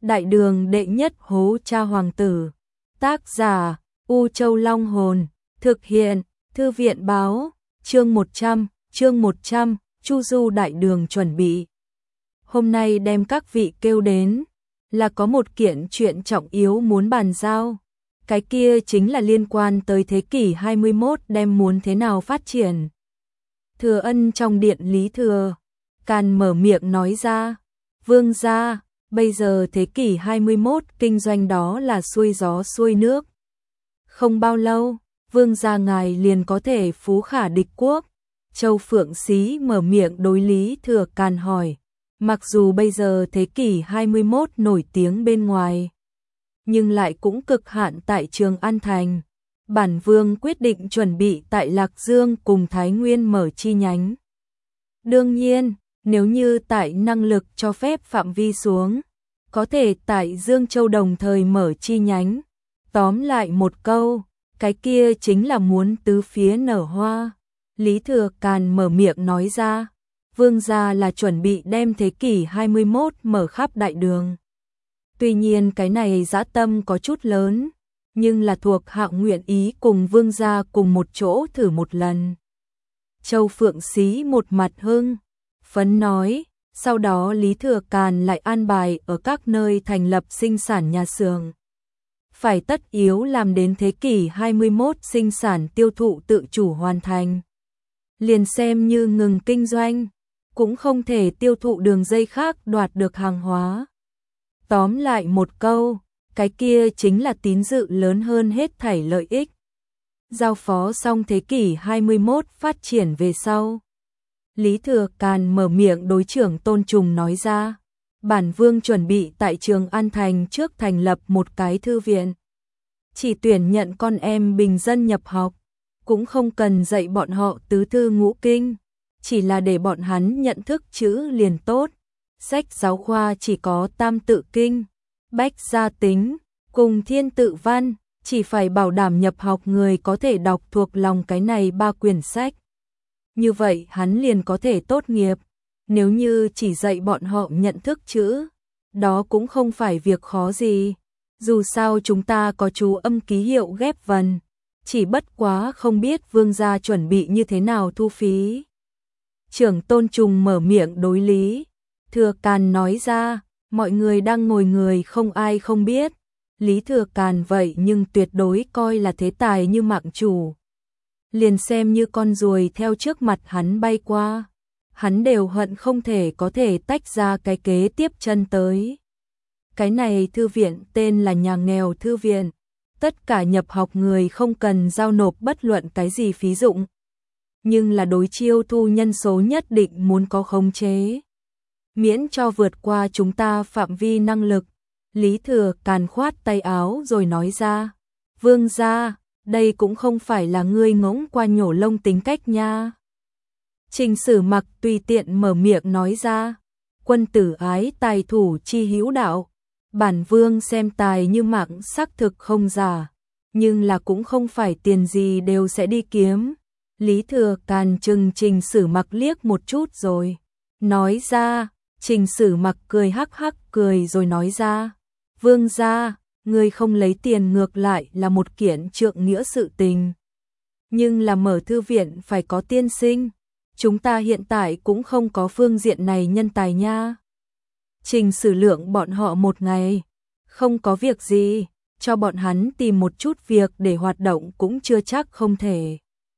Đại đường đệ nhất hố cha hoàng tử. Tác giả U Châu Long Hồn. Thực hiện Thư viện báo. Chương 100, Chu Du đại đường chuẩn bị. Hôm nay đem các vị kêu đến là có một kiện chuyện trọng yếu muốn bàn giao. Cái kia chính là liên quan tới thế kỷ 21 đem muốn thế nào phát triển. Thừa Ân trong điện Lý Thừa Càn mở miệng nói ra, vương gia, bây giờ thế kỷ 21 kinh doanh đó là xuôi gió xuôi nước. Không bao lâu, vương gia ngài liền có thể phú khả địch quốc. Châu Phượng Xí mở miệng đối Lý Thừa Càn hỏi, mặc dù bây giờ thế kỷ 21 nổi tiếng bên ngoài, nhưng lại cũng cực hạn tại Trường An Thành. Bản vương quyết định chuẩn bị tại Lạc Dương cùng Thái Nguyên mở chi nhánh. Đương nhiên, nếu như tại năng lực cho phép phạm vi xuống, có thể tại Dương Châu đồng thời mở chi nhánh. Tóm lại một câu, cái kia chính là muốn tứ phía nở hoa. Lý Thừa Càn mở miệng nói ra, vương gia là chuẩn bị đem thế kỷ 21 mở khắp đại đường. Tuy nhiên cái này dã tâm có chút lớn, nhưng là thuộc hạ nguyện ý cùng vương gia cùng một chỗ thử một lần. Châu Phượng Xí một mặt hưng phấn nói, sau đó Lý Thừa Càn lại an bài ở các nơi thành lập sinh sản nhà xưởng. Phải tất yếu làm đến thế kỷ 21 sinh sản tiêu thụ tự chủ hoàn thành. Liền xem như ngừng kinh doanh, cũng không thể tiêu thụ đường dây khác đoạt được hàng hóa. Tóm lại một câu, cái kia chính là tín dự lớn hơn hết thảy lợi ích. Giao phó xong thế kỷ 21 phát triển về sau. Lý Thừa Càn mở miệng đối trưởng Tôn Trùng nói ra, bản vương chuẩn bị tại Trường An Thành trước thành lập một cái thư viện. Chỉ tuyển nhận con em bình dân nhập học, cũng không cần dạy bọn họ tứ thư ngũ kinh, chỉ là để bọn hắn nhận thức chữ liền tốt. Sách giáo khoa chỉ có Tam Tự Kinh, Bách Gia Tính, cùng Thiên Tự Văn, chỉ phải bảo đảm nhập học người có thể đọc thuộc lòng cái này 3 quyển sách. Như vậy hắn liền có thể tốt nghiệp. Nếu như chỉ dạy bọn họ nhận thức chữ, đó cũng không phải việc khó gì. Dù sao chúng ta có chú âm ký hiệu ghép vần, chỉ bất quá không biết vương gia chuẩn bị như thế nào thu phí. Trưởng Tôn Trùng mở miệng đối Lý Thừa Càn nói ra, mọi người đang ngồi người không ai không biết. Lý Thừa Càn vậy nhưng tuyệt đối coi là thế tài như mạng chủ. Liền xem như con ruồi theo trước mặt hắn bay qua, hắn đều hận không thể có thể tách ra cái kế tiếp chân tới. Cái này thư viện tên là Nhà Nghèo Thư viện. Tất cả nhập học người không cần giao nộp bất luận cái gì phí dụng, nhưng là đối chiêu thu nhân số nhất định muốn có khống chế, miễn cho vượt qua chúng ta phạm vi năng lực. Lý Thừa Càn khoát tay áo rồi nói ra, vương gia, đây cũng không phải là ngươi ngỗng qua nhổ lông tính cách nha. Trình Sử Mặc tùy tiện mở miệng nói ra, quân tử ái tài thủ chi hữu đạo. Bản vương xem tài như mạng xác thực không giả, nhưng là cũng không phải tiền gì đều sẽ đi kiếm. Lý Thừa Càn chừng Trình Sử Mặc liếc một chút rồi nói ra. Trình Sử Mặc cười hắc hắc cười rồi nói ra, vương gia, ngươi không lấy tiền ngược lại là một kiện trượng nghĩa sự tình. Nhưng là mở thư viện phải có tiên sinh, chúng ta hiện tại cũng không có phương diện này nhân tài nha. Trình Sử Lượng bọn họ một ngày, không có việc gì, cho bọn hắn tìm một chút việc để hoạt động cũng chưa chắc không thể.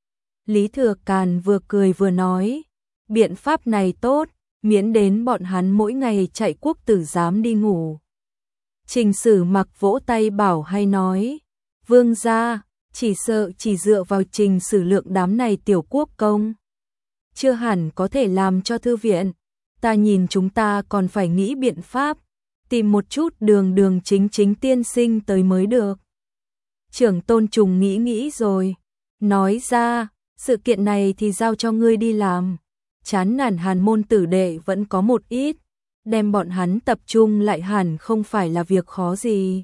Lý Thừa Càn vừa cười vừa nói, biện pháp này tốt, miễn đến bọn hắn mỗi ngày chạy quốc tử giám đi ngủ. Trình Sử Mặc vỗ tay bảo hay nói, vương gia, chỉ sợ chỉ dựa vào Trình Sử Lượng đám này tiểu quốc công, chưa hẳn có thể làm cho thư viện. Ta nhìn chúng ta còn phải nghĩ biện pháp, tìm một chút đường chính tiên sinh tới mới được. Trưởng Tôn Trùng nghĩ rồi, nói ra, sự kiện này thì giao cho ngươi đi làm. Chán nản Hàn môn tử đệ vẫn có một ít, đem bọn hắn tập trung lại hẳn không phải là việc khó gì.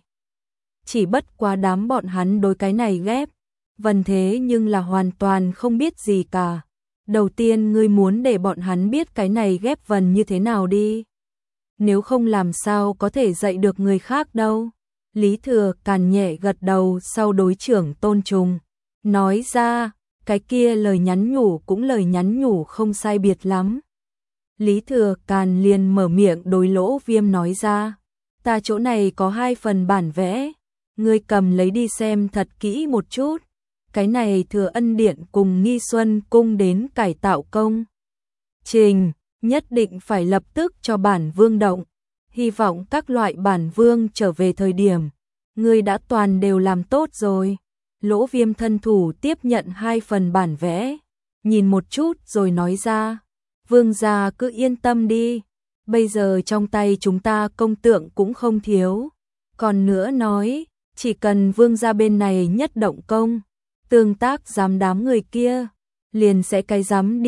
Chỉ bất quá đám bọn hắn đối cái này ghép vần thế nhưng là hoàn toàn không biết gì cả. Đầu tiên ngươi muốn để bọn hắn biết cái này ghép vần như thế nào đi. nếu không làm sao có thể dạy được người khác đâu. Lý Thừa Càn nhẹ gật đầu sau đối Trưởng Tôn Trùng, nói ra, cái kia lời nhắn nhủ cũng lời nhắn nhủ không sai biệt lắm. Lý Thừa Càn liền mở miệng đối Lỗ Viêm nói ra, ta chỗ này có 2 phần bản vẽ, ngươi cầm lấy đi xem thật kỹ một chút. Cái này Thừa Ân Điện cùng Nghi Xuân Cung đến cải tạo công trình, nhất định phải lập tức cho bản vương động. Hy vọng các loại bản vương trở về thời điểm, ngươi đã toàn đều làm tốt rồi. Lỗ Viêm thân thủ tiếp nhận 2 phần bản vẽ, nhìn một chút rồi nói ra, vương gia cứ yên tâm đi, bây giờ trong tay chúng ta công tượng cũng không thiếu. Còn nữa nói, chỉ cần vương gia bên này nhất động công, tương tác giám đám người kia, liền sẽ cái giám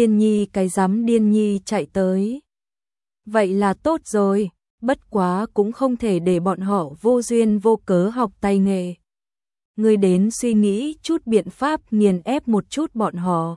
điên nhi chạy tới. Vậy là tốt rồi, bất quá cũng không thể để bọn họ vô duyên vô cớ học tay nghề. Ngươi đến suy nghĩ chút biện pháp nghiền ép một chút bọn họ.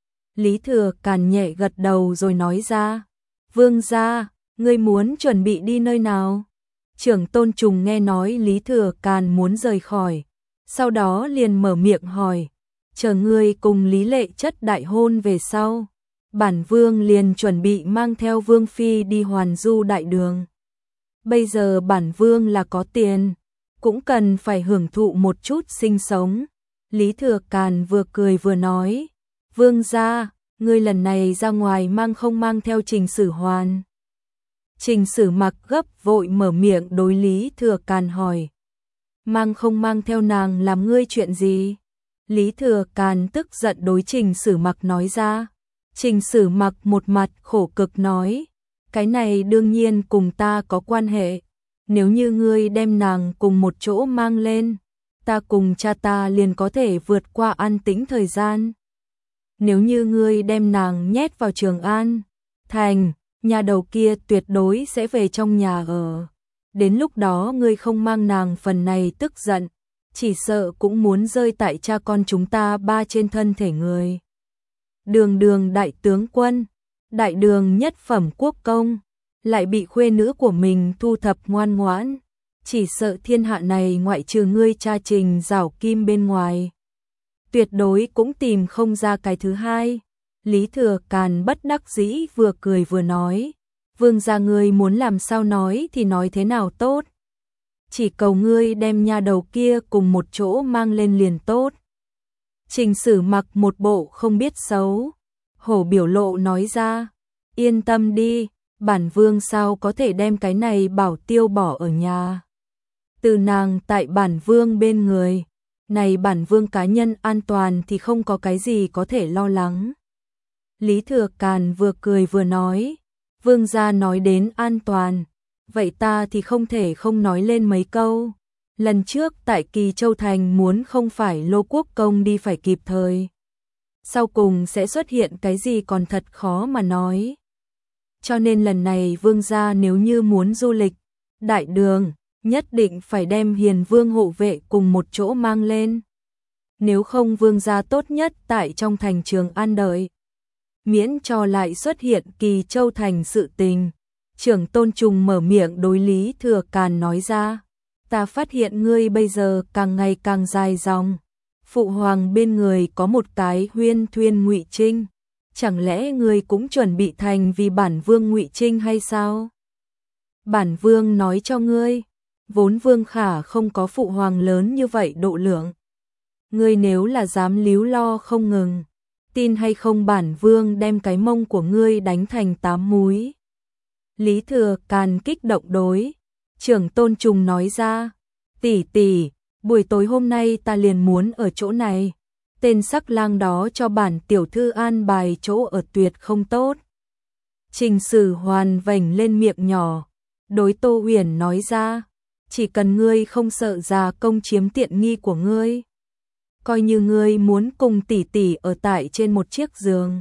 Lý Thừa Càn nhẹ gật đầu rồi nói ra, vương gia, ngươi muốn chuẩn bị đi nơi nào? Trưởng Tôn Trùng nghe nói Lý Thừa Càn muốn rời khỏi, sau đó liền mở miệng hỏi, chờ ngươi cùng Lý Lệ Chất đại hôn về sau, bản vương liền chuẩn bị mang theo vương phi đi hoàn du đại đường. Bây giờ bản vương là có tiền, cũng cần phải hưởng thụ một chút sinh sống. Lý Thừa Càn vừa cười vừa nói, vương gia, ngươi lần này ra ngoài mang không mang theo Trình Sử Hoàn? Trình Sử Mặc gấp vội mở miệng đối Lý Thừa Càn hỏi, mang không mang theo nàng làm ngươi chuyện gì? Lý Thừa Càn tức giận đối Trình Sử Mặc nói ra. Trình Sử Mặc một mặt khổ cực nói, cái này đương nhiên cùng ta có quan hệ, nếu như ngươi đem nàng cùng một chỗ mang lên, ta cùng cha ta liền có thể vượt qua an tĩnh thời gian. Nếu như ngươi đem nàng nhét vào Trường An thành, nhà đầu kia tuyệt đối sẽ về trong nhà ở. Đến lúc đó ngươi không mang nàng phần này tức giận, chỉ sợ cũng muốn rơi tại cha con chúng ta 3 trên thân thể người. Đường đại tướng quân, đại đường nhất phẩm quốc công, lại bị khuê nữ của mình thu thập ngoan ngoãn, chỉ sợ thiên hạ này ngoại trừ ngươi cha Trình Giảo Kim bên ngoài, tuyệt đối cũng tìm không ra cái thứ hai. Lý Thừa Càn bất đắc dĩ vừa cười vừa nói, vương gia ngươi muốn làm sao nói thì nói thế nào tốt, chỉ cầu ngươi đem nha đầu kia cùng một chỗ mang lên liền tốt. Trình Sử Mặc một bộ không biết xấu hổ biểu lộ nói ra, yên tâm đi, bản vương sao có thể đem cái này bảo tiêu bỏ ở nhà. Từ nàng tại bản vương bên người, này bản vương cá nhân an toàn thì không có cái gì có thể lo lắng. Lý Thừa Càn vừa cười vừa nói, vương gia nói đến an toàn, vậy ta thì không thể không nói lên mấy câu. Lần trước tại Kỳ Châu Thành muốn không phải Lô Quốc Công đi phải kịp thời, sau cùng sẽ xuất hiện cái gì còn thật khó mà nói. Cho nên lần này vương gia nếu như muốn du lịch đại đường, nhất định phải đem Hiền Vương hộ vệ cùng một chỗ mang lên. Nếu không vương gia tốt nhất tại trong thành Trường An đợi, miễn cho lại xuất hiện Kỳ Châu Thành sự tình. Trưởng Tôn Trùng mở miệng đối Lý Thừa Càn nói ra, ta phát hiện ngươi bây giờ càng ngày càng dài dòng. Phụ hoàng bên người có một cái Huyên Thuyên Ngụy Trinh, chẳng lẽ ngươi cũng chuẩn bị thành vì bản vương Ngụy Trinh hay sao? Bản vương nói cho ngươi, vốn vương khả không có phụ hoàng lớn như vậy độ lượng. Ngươi nếu là dám líu lo không ngừng, tin hay không bản vương đem cái mông của ngươi đánh thành 8 múi. Lý Thừa Càn kích động đối Trưởng Tôn Trùng nói ra, tỷ tỷ, buổi tối hôm nay ta liền muốn ở chỗ này, tên sắc lang đó cho bản tiểu thư an bài chỗ ở tuyệt không tốt. Trình Sử Hoàn vểnh lên miệng nhỏ, đối Tô Huyền nói ra, chỉ cần ngươi không sợ già công chiếm tiện nghi của ngươi, coi như ngươi muốn cùng tỷ tỷ ở tại trên một chiếc giường,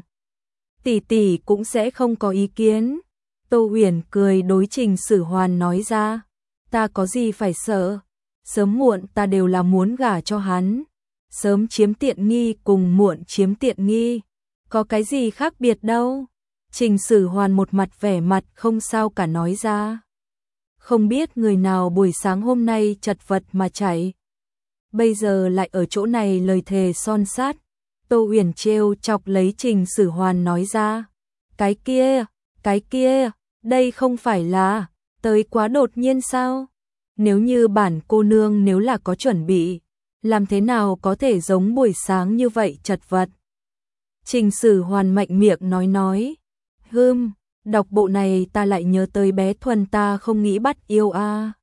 tỷ tỷ cũng sẽ không có ý kiến. Tô Huyền cười đối Trình Sử Hoàn nói ra, ta có gì phải sợ, sớm muộn ta đều là muốn gả cho hắn, sớm chiếm tiện nghi cùng muộn chiếm tiện nghi, có cái gì khác biệt đâu. Trình Sử Hoàn một mặt vẻ mặt không sao cả nói ra. không biết người nào buổi sáng hôm nay chật vật mà chạy. Bây giờ lại ở chỗ này lời thề son sát. Tô Uyển trêu chọc lấy Trình Sử Hoàn nói ra. Cái kia, đây không phải là, tới quá đột nhiên sao? Nếu như bản cô nương nếu là có chuẩn bị, làm thế nào có thể giống buổi sáng như vậy chật vật? Trình Sử Hoàn mạnh miệng nói. Đọc bộ này ta lại nhớ tới bé Thuần ta không nghĩ bắt yêu a.